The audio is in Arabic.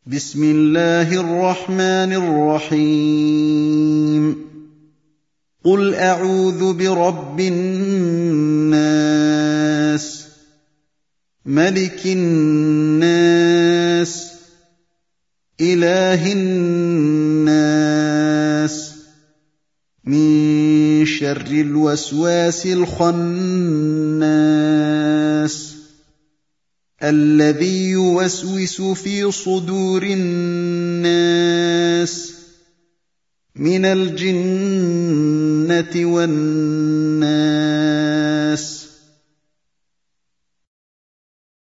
بسم الله الرحمن الرحيم قل أعوذ برب الناس ملك الناس إله الناس من شر الوسواس الخناس الذي يوسوس في صدور الناس من الجنة والناس